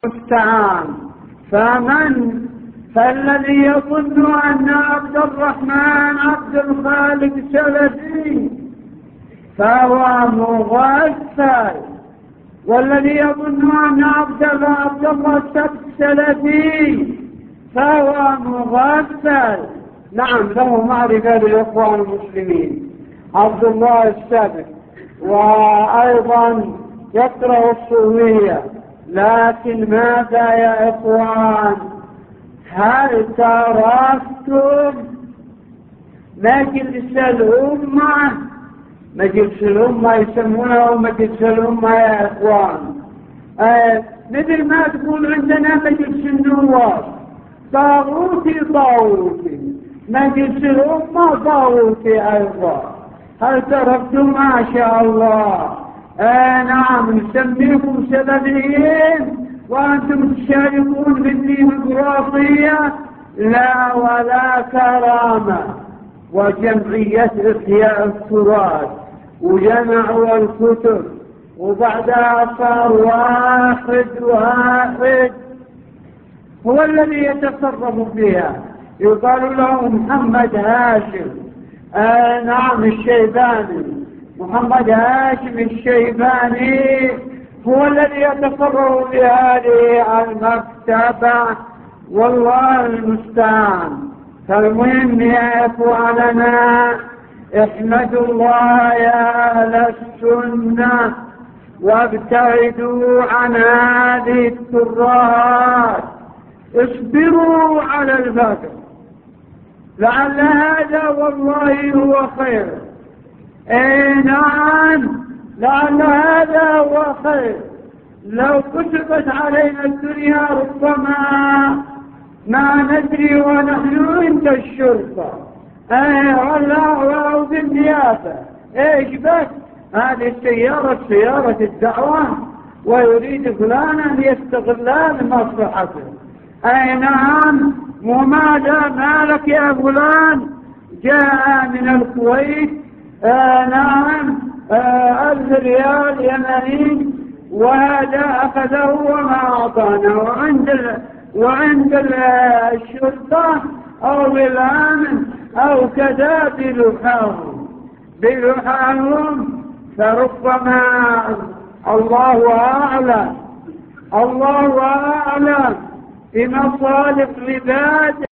المستعان. فالذي يظن أن عبد الرحمن عبد الخالق سلفي فهو مغفل، والذي يظن أن عبد الله السبت سلفي فهو مغفل. نعم، له معرفة للإخوان المسلمين عبد الله السبت، وأيضا يكره الصوفية. لكن ماذا يا إخوان؟ هل تركتم مجلس الأمة؟ مجلس الأمة يسمونه مجلس الأمة يا إخوان. مثل ما تقول عندنا مجلس النواب، طاغوتي مجلس الأمة طاغوتي أيضا. هل تركتم؟ ما شاء الله. نعم، نسميكم سلفيين وأنتم تشاركون في الديمقراطية؟ لا ولا كرامة. وجمعية إحياء التراث وجمعوا الكتب، وبعدها صار واحد هو الذي يتصرف فيها، يقال له محمد هاشم. نعم، الشيباني، محمد هاشم الشيباني هو الذي يتصرف بهذه المكتبة، والله المستعان. فالمهم يا إخواننا، احمدوا الله يا أهل السنة وابتعدوا عن هذه الترهات، اصبروا على الفقر، لعل هذا والله هو خير. نعم، لعل هذا هو خير. لو كتبت علينا الدنيا ربما ما ندري ونحن عند الشرطة والله بالنيابة. ايش بس هذه سيارة الدعوة، ويريد فلان أن يستغلها لمصلحته. نعم، وماذا مالك يا فلان؟ جاء من الكويت نعم 1000 ريال يمني، وهذا أخذه وما أعطانا، وعند الشرطة أو بالأمن أو كذا بلحاهم. فربما الله أعلم بمصالح عباده